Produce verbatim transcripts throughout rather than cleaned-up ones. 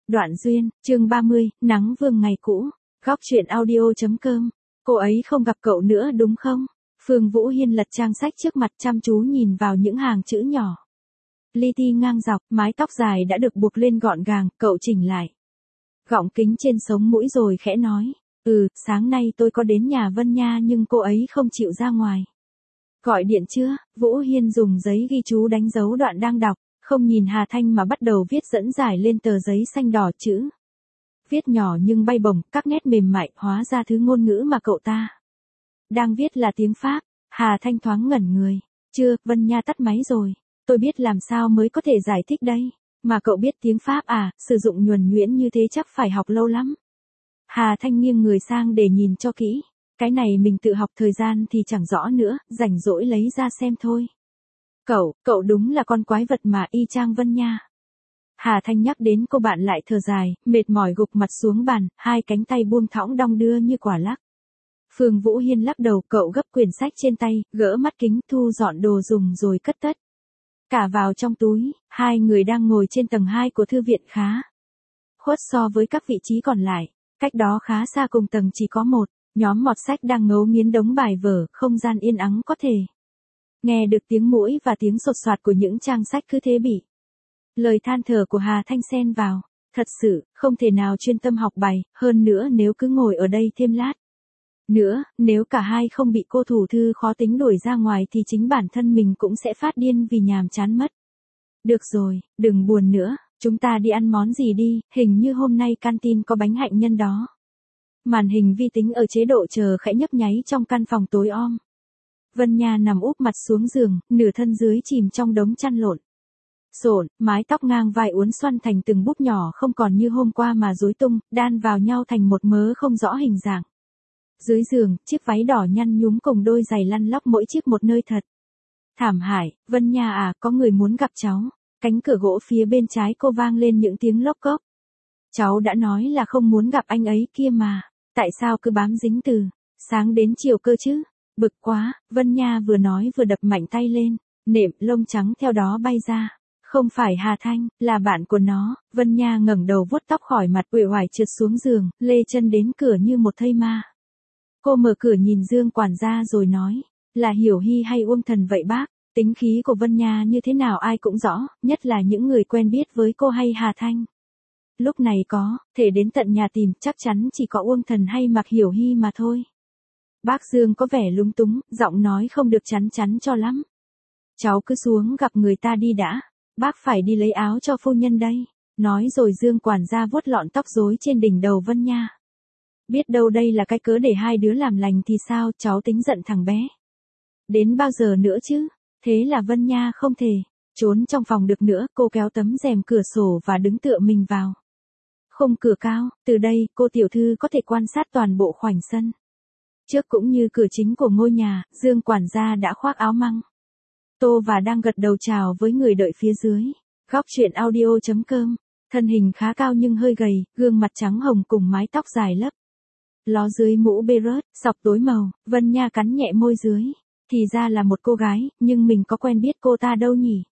Đoạn duyên, chương ba mươi, nắng vương ngày cũ. Góc truyện audio.com. Cô ấy không gặp cậu nữa đúng không? Phương Vũ Hiên lật trang sách trước mặt chăm chú nhìn vào những hàng chữ nhỏ. Li ti ngang dọc, mái tóc dài đã được buộc lên gọn gàng, cậu chỉnh lại gọng kính trên sống mũi rồi khẽ nói. Ừ, sáng nay tôi có đến nhà Vân Nha nhưng cô ấy không chịu ra ngoài. Gọi điện chưa? Vũ Hiên dùng giấy ghi chú đánh dấu đoạn đang đọc, không nhìn Hà Thanh mà bắt đầu viết dẫn giải lên tờ giấy xanh đỏ chữ. Viết nhỏ nhưng bay bổng, các nét mềm mại, hóa ra thứ ngôn ngữ mà cậu ta đang viết là tiếng Pháp. Hà Thanh thoáng ngẩn người. Chưa, Vân Nha tắt máy rồi. Tôi biết làm sao mới có thể giải thích đây. Mà cậu biết tiếng Pháp à, sử dụng nhuần nhuyễn như thế chắc phải học lâu lắm. Hà Thanh nghiêng người sang để nhìn cho kỹ. Cái này mình tự học thời gian thì chẳng rõ nữa, rảnh rỗi lấy ra xem thôi. Cậu, cậu đúng là con quái vật mà y chang Vân Nha. Hà Thanh nhắc đến cô bạn lại thở dài, mệt mỏi gục mặt xuống bàn, hai cánh tay buông thõng đong đưa như quả lắc. Phương Vũ Hiên lắc đầu, cậu gấp quyển sách trên tay, gỡ mắt kính, thu dọn đồ dùng rồi cất tất cả vào trong túi. Hai người đang ngồi trên tầng hai của thư viện khá khuất so với các vị trí còn lại. Cách đó khá xa cùng tầng chỉ có một nhóm mọt sách đang ngấu nghiến đống bài vở, không gian yên ắng có thể nghe được tiếng mũi và tiếng sột soạt của những trang sách cứ thế bị lời than thở của Hà Thanh xen vào. Thật sự, không thể nào chuyên tâm học bài, hơn nữa nếu cứ ngồi ở đây thêm lát nữa, nếu cả hai không bị cô thủ thư khó tính đuổi ra ngoài thì chính bản thân mình cũng sẽ phát điên vì nhàm chán mất. Được rồi, đừng buồn nữa, chúng ta đi ăn món gì đi, hình như hôm nay canteen có bánh hạnh nhân đó. Màn hình vi tính ở chế độ chờ khẽ nhấp nháy trong căn phòng tối om. Vân Nha nằm úp mặt xuống giường, nửa thân dưới chìm trong đống chăn lộn xộn, mái tóc ngang vai uốn xoăn thành từng búp nhỏ không còn như hôm qua mà rối tung, đan vào nhau thành một mớ không rõ hình dạng. Dưới giường, chiếc váy đỏ nhăn nhúm cùng đôi giày lăn lóc mỗi chiếc một nơi thật thảm hại. Vân Nha à, có người muốn gặp cháu. Cánh cửa gỗ phía bên trái cô vang lên những tiếng lốc cốc. Cháu đã nói là không muốn gặp anh ấy kia mà. Tại sao cứ bám dính từ sáng đến chiều cơ chứ? Bực quá, Vân Nha vừa nói vừa đập mạnh tay lên. Nệm lông trắng theo đó bay ra. Không phải Hà Thanh, là bạn của nó. Vân Nha ngẩng đầu vuốt tóc khỏi mặt, uể oải trượt xuống giường, lê chân đến cửa như một thây ma. Cô mở cửa nhìn Dương quản gia rồi nói, là Hiểu Hy hay Uông Thần vậy bác? Tính khí của Vân Nha như thế nào ai cũng rõ, nhất là những người quen biết với cô hay Hà Thanh. Lúc này có thể đến tận nhà tìm, chắc chắn chỉ có Uông Thần hay Mạc Hiểu Hy mà thôi. Bác Dương có vẻ lúng túng, giọng nói không được chắn chắn cho lắm. Cháu cứ xuống gặp người ta đi đã, bác phải đi lấy áo cho phu nhân đây. Nói rồi Dương quản gia vuốt lọn tóc rối trên đỉnh đầu Vân Nha. Biết đâu đây là cái cớ để hai đứa làm lành thì sao, cháu tính giận thằng bé. Đến bao giờ nữa chứ? Thế là Vân Nha không thể trốn trong phòng được nữa, cô kéo tấm rèm cửa sổ và đứng tựa mình vào khung cửa cao. Từ đây, cô tiểu thư có thể quan sát toàn bộ khoảnh sân trước cũng như cửa chính của ngôi nhà. Dương quản gia đã khoác áo măng tô và đang gật đầu chào với người đợi phía dưới. Góc truyện audio.com. Thân hình khá cao nhưng hơi gầy, gương mặt trắng hồng cùng mái tóc dài lấp ló dưới mũ bê rớt, sọc tối màu. Vân Nha cắn nhẹ môi dưới. Thì ra là một cô gái, nhưng mình có quen biết cô ta đâu nhỉ?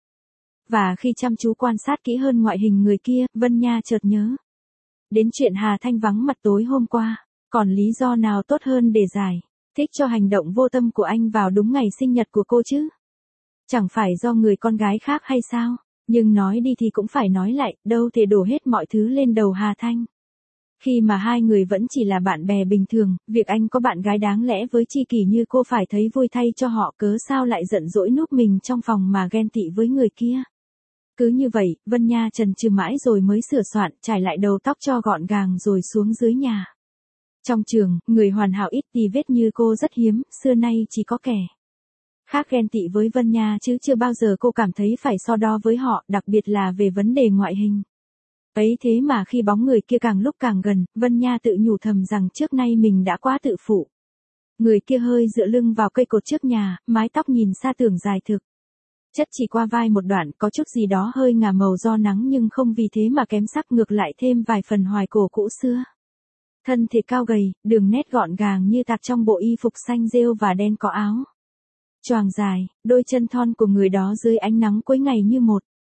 Và khi chăm chú quan sát kỹ hơn ngoại hình người kia, Vân Nha chợt nhớ đến chuyện Hà Thanh vắng mặt tối hôm qua. Còn lý do nào tốt hơn để giải thích cho hành động vô tâm của anh vào đúng ngày sinh nhật của cô chứ? Chẳng phải do người con gái khác hay sao? Nhưng nói đi thì cũng phải nói lại, đâu thể đổ hết mọi thứ lên đầu Hà Thanh. Khi mà hai người vẫn chỉ là bạn bè bình thường, việc anh có bạn gái đáng lẽ với tri kỷ như cô phải thấy vui thay cho họ, cớ sao lại giận dỗi núp mình trong phòng mà ghen tị với người kia. Cứ như vậy, Vân Nha chần chừ mãi rồi mới sửa soạn, trải lại đầu tóc cho gọn gàng rồi xuống dưới nhà. Trong trường, người hoàn hảo ít tì vết như cô rất hiếm, xưa nay chỉ có kẻ khác ghen tị với Vân Nha chứ chưa bao giờ cô cảm thấy phải so đo với họ, đặc biệt là về vấn đề ngoại hình. Ấy thế mà khi bóng người kia càng lúc càng gần, Vân Nha tự nhủ thầm rằng trước nay mình đã quá tự phụ. Người kia hơi dựa lưng vào cây cột trước nhà, mái tóc nhìn xa tưởng dài thực chất chỉ qua vai một đoạn, có chút gì đó hơi ngả màu do nắng nhưng không vì thế mà kém sắc, ngược lại thêm vài phần hoài cổ cũ xưa. Thân thể cao gầy, đường nét gọn gàng như tạc trong bộ y phục xanh rêu và đen có áo choàng dài, đôi chân thon của người đó dưới ánh nắng cuối ngày như một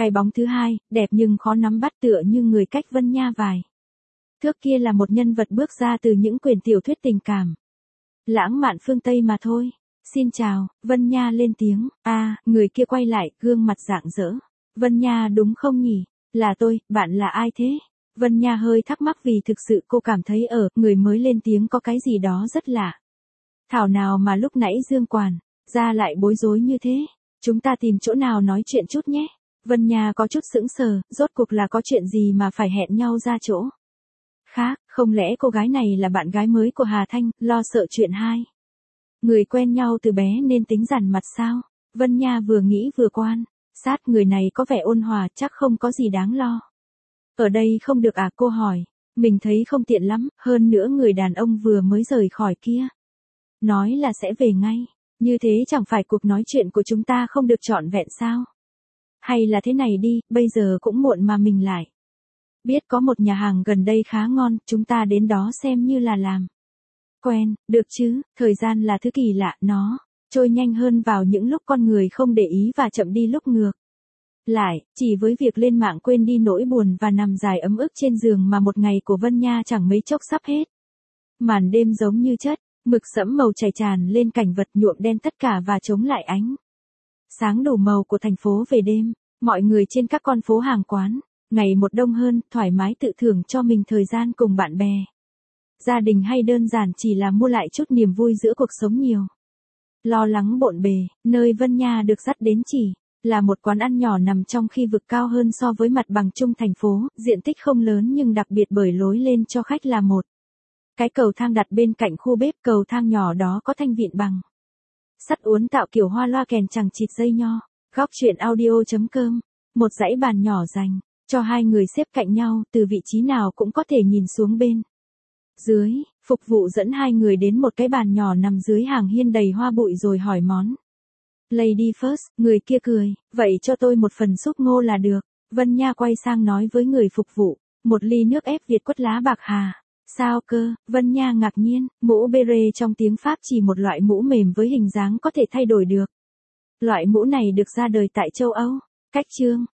Cái bóng thứ hai, đẹp nhưng khó nắm bắt tựa như người cách Vân Nha vài thước kia là một nhân vật bước ra từ những quyển tiểu thuyết tình cảm. Lãng mạn phương Tây mà thôi. Xin chào, Vân Nha lên tiếng. A, à, người kia quay lại, gương mặt rạng rỡ. Vân Nha đúng không nhỉ? Là tôi, bạn là ai thế? Vân Nha hơi thắc mắc vì thực sự cô cảm thấy ở người mới lên tiếng có cái gì đó rất lạ. Thảo nào mà lúc nãy Dương Quản ra lại bối rối như thế. Chúng ta tìm chỗ nào nói chuyện chút nhé. Vân Nha có chút sững sờ, rốt cuộc là có chuyện gì mà phải hẹn nhau ra chỗ khác, không lẽ cô gái này là bạn gái mới của Hà Thanh, lo sợ chuyện hai người quen nhau từ bé nên tính dằn mặt sao? Vân Nha vừa nghĩ vừa quan sát người này có vẻ ôn hòa, chắc không có gì đáng lo. Ở đây không được à, cô hỏi. Mình thấy không tiện lắm, hơn nữa người đàn ông vừa mới rời khỏi kia nói là sẽ về ngay. Như thế chẳng phải cuộc nói chuyện của chúng ta không được trọn vẹn sao? Hay là thế này đi, bây giờ cũng muộn mà mình lại biết có một nhà hàng gần đây khá ngon, chúng ta đến đó xem như là làm quen, được chứ? Thời gian là thứ kỳ lạ, nó trôi nhanh hơn vào những lúc con người không để ý và chậm đi lúc ngược lại, chỉ với việc lên mạng quên đi nỗi buồn và nằm dài ấm ức trên giường mà một ngày của Vân Nha chẳng mấy chốc sắp hết. Màn đêm giống như chất mực sẫm màu chảy tràn lên cảnh vật, nhuộm đen tất cả và chống lại ánh sáng đủ màu của thành phố về đêm. Mọi người trên các con phố hàng quán ngày một đông hơn, thoải mái tự thưởng cho mình thời gian cùng bạn bè, gia đình hay đơn giản chỉ là mua lại chút niềm vui giữa cuộc sống nhiều lo lắng bộn bề. Nơi Vân Nha được dắt đến chỉ là một quán ăn nhỏ nằm trong khi vực cao hơn so với mặt bằng chung thành phố, diện tích không lớn nhưng đặc biệt bởi lối lên cho khách là một cái cầu thang đặt bên cạnh khu bếp. Cầu thang nhỏ đó có thanh vịn bằng sắt uốn tạo kiểu hoa loa kèn chằng chịt dây nho. Góc chuyện audio chấm com. Một dãy bàn nhỏ dành cho hai người xếp cạnh nhau, từ vị trí nào cũng có thể nhìn xuống bên dưới. Phục vụ dẫn hai người đến một cái bàn nhỏ nằm dưới hàng hiên đầy hoa bụi rồi hỏi món. Lady first, người kia cười, vậy cho tôi một phần súp ngô là được. Vân Nha quay sang nói với người phục vụ, một ly nước ép Việt quất lá bạc hà. Sao cơ? Vân Nha ngạc nhiên, mũ beret trong tiếng Pháp chỉ một loại mũ mềm với hình dáng có thể thay đổi được. Loại mũ này được ra đời tại châu Âu. Cách chương